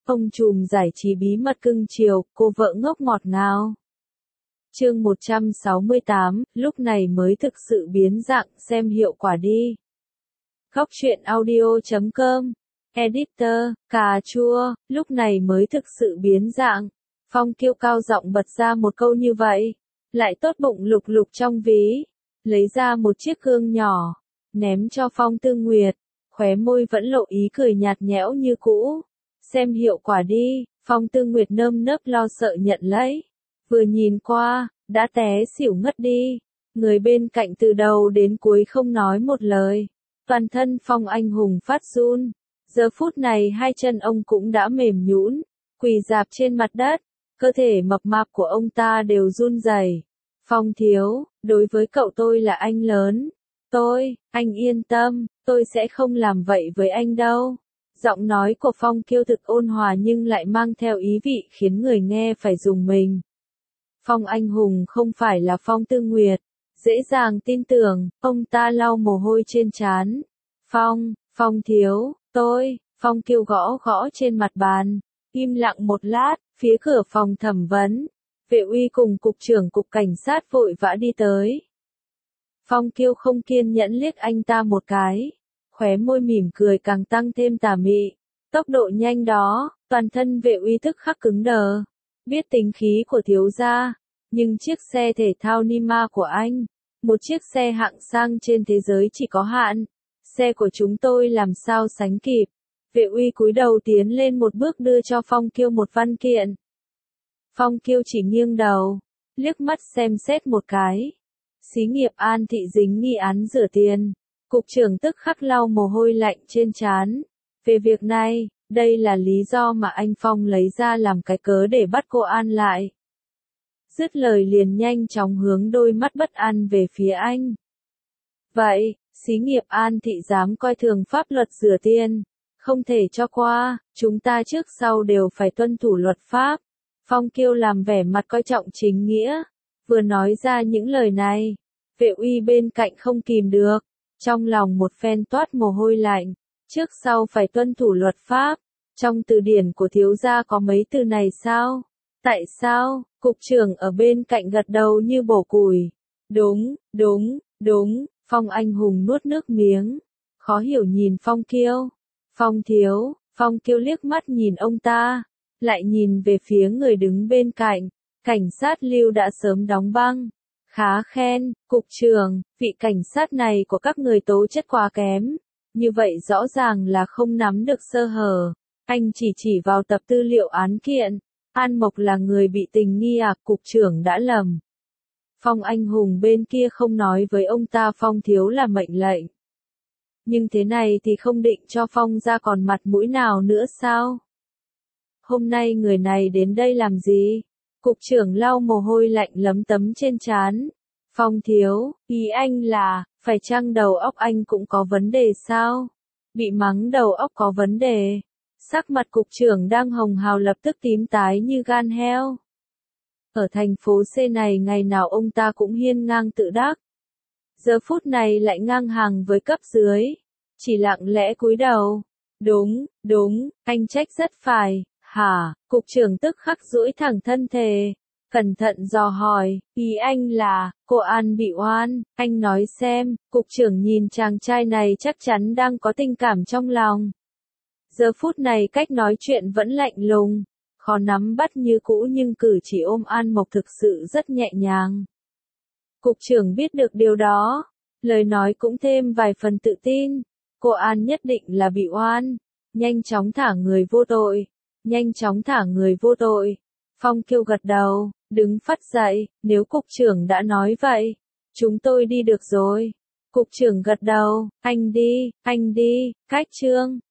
Ông trùm giải trí bí mật cưng chiều, cô vợ ngốc ngọt ngào. Chương 168, lúc này mới thực sự biến dạng, xem hiệu quả đi. Góc truyện audio.com. Editor, cà chua, lúc này mới thực sự biến dạng. Phong Kiêu cao giọng bật ra một câu như vậy. Lại tốt bụng lục lục trong ví. Lấy ra một chiếc gương nhỏ. Ném cho Phong Tư Nguyệt. Khóe môi vẫn lộ ý cười nhạt nhẽo như cũ. Xem hiệu quả đi, Phong Tư Nguyệt nơm nớp lo sợ nhận lấy. Vừa nhìn qua, đã té xỉu ngất đi. Người bên cạnh từ đầu đến cuối không nói một lời. Toàn thân Phong Anh Hùng phát run. Giờ phút này hai chân ông cũng đã mềm nhũn, quỳ rạp trên mặt đất. Cơ thể mập mạp của ông ta đều run rẩy. Phong thiếu, đối với cậu tôi là anh lớn. Anh yên tâm, tôi sẽ không làm vậy với anh đâu. Giọng nói của Phong Kiêu thực ôn hòa nhưng lại mang theo ý vị khiến người nghe phải rùng mình. Phong Anh Hùng không phải là Phong Tư Nguyệt. Dễ dàng tin tưởng, ông ta lau mồ hôi trên trán. Phong thiếu, Phong Kiêu gõ gõ trên mặt bàn. Im lặng một lát, phía cửa phòng thẩm vấn. Vệ uy cùng cục trưởng cục cảnh sát vội vã đi tới. Phong Kiêu không kiên nhẫn liếc anh ta một cái. Khóe môi mỉm cười càng tăng thêm tà mị. Tốc độ nhanh đó, toàn thân vệ uy tức khắc cứng đờ. Biết tính khí của thiếu gia, nhưng chiếc xe thể thao Nima của anh, một chiếc xe hạng sang trên thế giới chỉ có hạn. Xe của chúng tôi làm sao sánh kịp. Vệ uy cúi đầu tiến lên một bước đưa cho Phong Kiêu một văn kiện. Phong Kiêu chỉ nghiêng đầu, liếc mắt xem xét một cái. Xí nghiệp An Thị dính nghi án rửa tiền. Cục trưởng tức khắc lau mồ hôi lạnh trên trán. Về việc này, đây là lý do mà anh Phong lấy ra làm cái cớ để bắt cô An lại. Dứt lời liền nhanh chóng hướng đôi mắt bất an về phía anh. Vậy, xí nghiệp An Thị dám coi thường pháp luật rửa tiền. Không thể cho qua, chúng ta trước sau đều phải tuân thủ luật pháp. Phong Kiêu làm vẻ mặt coi trọng chính nghĩa. Vừa nói ra những lời này, vệ uy bên cạnh không kìm được. Trong lòng một phen toát mồ hôi lạnh. Trước sau phải tuân thủ luật pháp. Trong từ điển của thiếu gia có mấy từ này sao? Tại sao? Cục trưởng ở bên cạnh gật đầu như bổ củi. Đúng. Phong Anh Hùng nuốt nước miếng. Khó hiểu nhìn Phong Kiêu. Phong thiếu, Phong Kiêu liếc mắt nhìn ông ta. Lại nhìn về phía người đứng bên cạnh. Cảnh sát Lưu đã sớm đóng băng. Khá khen, cục trưởng, vị cảnh sát này của các người tố chất quá kém. Như vậy rõ ràng là không nắm được sơ hở. Anh chỉ vào tập tư liệu án kiện. An Mộc là người bị tình nghi à, cục trưởng đã lầm. Phong Anh Hùng bên kia không nói với ông ta Phong thiếu là mệnh lệnh. Nhưng thế này thì không định cho Phong ra còn mặt mũi nào nữa sao? Hôm nay người này đến đây làm gì? Cục trưởng lau mồ hôi lạnh lấm tấm trên trán. Phong thiếu, ý anh là, phải chăng đầu óc anh cũng có vấn đề sao? Bị mắng đầu óc có vấn đề. Sắc mặt cục trưởng đang hồng hào lập tức tím tái như gan heo. Ở thành phố C này ngày nào ông ta cũng hiên ngang tự đắc. Giờ phút này lại ngang hàng với cấp dưới. Chỉ lặng lẽ cúi đầu. Đúng, anh trách rất phải. Hả, cục trưởng tức khắc duỗi thẳng thân thể. Cẩn thận dò hỏi, ý anh là, cô An bị oan, anh nói xem. Cục trưởng nhìn chàng trai này chắc chắn đang có tình cảm trong lòng. Giờ phút này cách nói chuyện vẫn lạnh lùng, khó nắm bắt như cũ nhưng cử chỉ ôm An Mộc thực sự rất nhẹ nhàng. Cục trưởng biết được điều đó, lời nói cũng thêm vài phần tự tin. Cô An nhất định là bị oan, nhanh chóng thả người vô tội. Phong Kiêu gật đầu, đứng phắt dậy, nếu cục trưởng đã nói vậy, chúng tôi đi được rồi. Cục trưởng gật đầu, anh đi, cách chương.